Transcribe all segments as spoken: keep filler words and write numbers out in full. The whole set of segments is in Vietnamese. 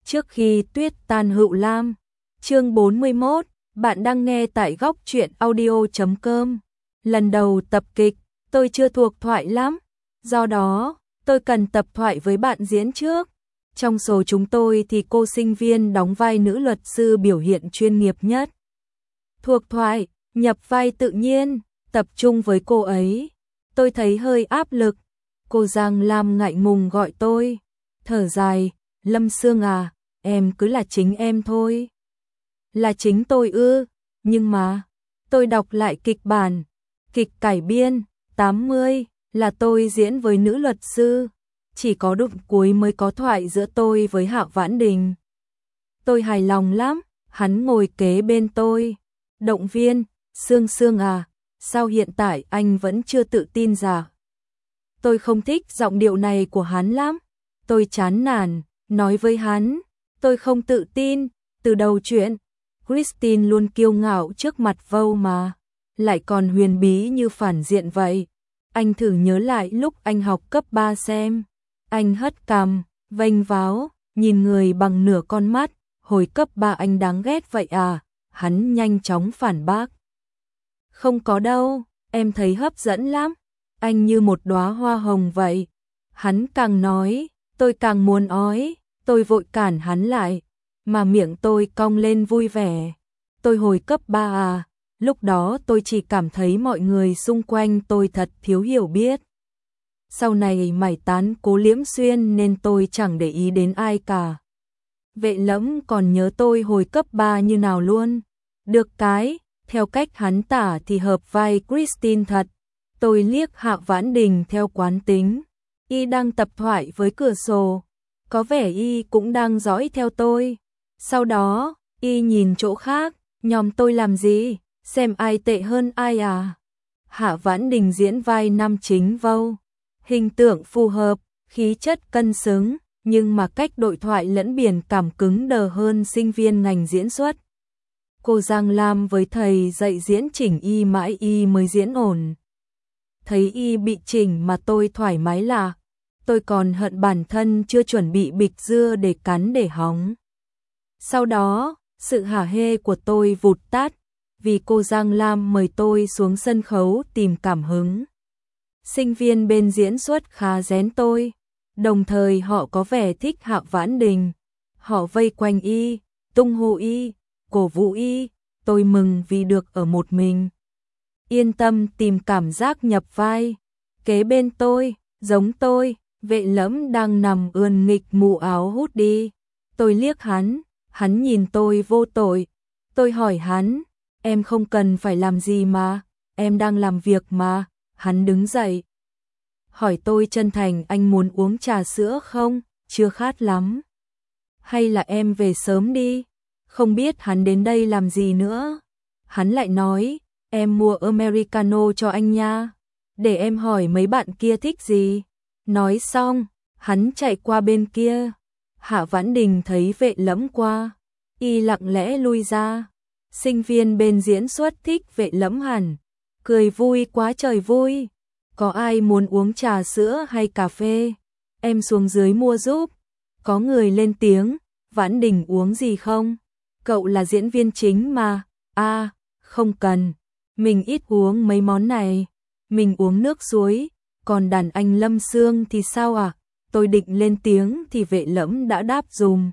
Trước khi tuyết tan hữu lam. Chương bốn mươi mốt, bạn đang nghe tại góc truyện audio chấm com. Lần đầu tập kịch, tôi chưa thuộc thoại lắm, do đó, tôi cần tập thoại với bạn diễn trước. Trong số chúng tôi thì cô sinh viên đóng vai nữ luật sư biểu hiện chuyên nghiệp nhất. Thuộc thoại, nhập vai tự nhiên, tập trung với cô ấy. Tôi thấy hơi áp lực. Cô Giang Lam ngại ngùng gọi tôi, thở dài, Lâm Sương à, em cứ là chính em thôi. Là chính tôi ư, nhưng mà, tôi đọc lại kịch bản, kịch cải biên, tám mươi, là tôi diễn với nữ luật sư, chỉ có đoạn cuối mới có thoại giữa tôi với Hạ Vãn Đình. Tôi hài lòng lắm, hắn ngồi kế bên tôi, động viên, Sương Sương à, sao hiện tại anh vẫn chưa tự tin ra? Tôi không thích giọng điệu này của hắn lắm, tôi chán nản, nói với hắn, tôi không tự tin, từ đầu chuyện, Christine luôn kiêu ngạo trước mặt Vâu mà, lại còn huyền bí như phản diện vậy. Anh thử nhớ lại lúc anh học cấp ba xem, anh hất cằm, vênh váo, nhìn người bằng nửa con mắt, hồi cấp ba anh đáng ghét vậy à, hắn nhanh chóng phản bác. Không có đâu, em thấy hấp dẫn lắm, anh như một đóa hoa hồng vậy. Hắn càng nói, tôi càng muốn ói, tôi vội cản hắn lại, mà miệng tôi cong lên vui vẻ. Tôi hồi cấp ba à, lúc đó tôi chỉ cảm thấy mọi người xung quanh tôi thật thiếu hiểu biết. Sau này mải tán Cố Liễm Xuyên nên tôi chẳng để ý đến ai cả. Vệ Lẫm còn nhớ tôi hồi cấp ba như nào luôn. Được cái, theo cách hắn tả thì hợp vai Christine thật. Tôi liếc Hạ Vãn Đình theo quán tính. Y đang tập thoại với cửa sổ. Có vẻ Y cũng đang dõi theo tôi. Sau đó, Y nhìn chỗ khác, nhòm tôi làm gì, xem ai tệ hơn ai à. Hạ Vãn Đình diễn vai nam chính Vâu. Hình tượng phù hợp, khí chất cân xứng, nhưng mà cách đối thoại lẫn biển cảm cứng đờ hơn sinh viên ngành diễn xuất. Cô Giang Lam với thầy dạy diễn chỉnh Y mãi Y mới diễn ổn. Thấy Y bị chỉnh mà tôi thoải mái lạ. Tôi còn hận bản thân chưa chuẩn bị bịch dưa để cắn để hóng. Sau đó, sự hả hê của tôi vụt tắt, vì cô Giang Lam mời tôi xuống sân khấu tìm cảm hứng. Sinh viên bên diễn xuất khá rén tôi, đồng thời họ có vẻ thích Hạ Vãn Đình. Họ vây quanh Y, tung hô Y, cổ vũ Y, tôi mừng vì được ở một mình. Yên tâm tìm cảm giác nhập vai. Kế bên tôi, giống tôi, Vệ Lẫm đang nằm ươn nghịch mũ áo hút đi. Tôi liếc hắn, hắn nhìn tôi vô tội. Tôi hỏi hắn, em không cần phải làm gì mà, em đang làm việc mà. Hắn đứng dậy. Hỏi tôi chân thành anh muốn uống trà sữa không, chưa khát lắm. Hay là em về sớm đi, không biết hắn đến đây làm gì nữa. Hắn lại nói, em mua Americano cho anh nha, để em hỏi mấy bạn kia thích gì. Nói xong, hắn chạy qua bên kia. Hạ Vãn Đình thấy Vệ Lẫm qua, Y lặng lẽ lui ra. Sinh viên bên diễn xuất thích Vệ Lẫm hẳn, cười vui quá trời vui. Có ai muốn uống trà sữa hay cà phê? Em xuống dưới mua giúp. Có người lên tiếng, Vãn Đình uống gì không? Cậu là diễn viên chính mà. À, không cần, mình ít uống mấy món này. Mình uống nước suối, còn đàn anh Lâm Sương thì sao à? Tôi định lên tiếng thì Vệ Lẫm đã đáp dùm.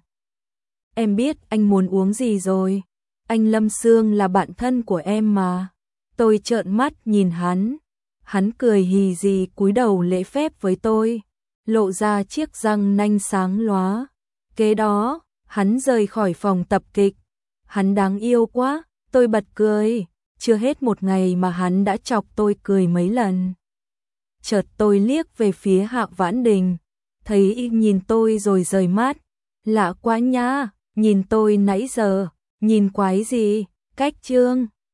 Em biết anh muốn uống gì rồi. Anh Lâm Sương là bạn thân của em mà. Tôi trợn mắt nhìn hắn. Hắn cười hì hì cúi đầu lễ phép với tôi, lộ ra chiếc răng nanh sáng lóa. Kế đó, hắn rời khỏi phòng tập kịch. Hắn đáng yêu quá, tôi bật cười. Chưa hết một ngày mà hắn đã chọc tôi cười mấy lần. Chợt tôi liếc về phía Hạ Vãn Đình, thấy Y nhìn tôi rồi rời mắt. Lạ quá nhá, nhìn tôi nãy giờ, nhìn quái gì, cách trương.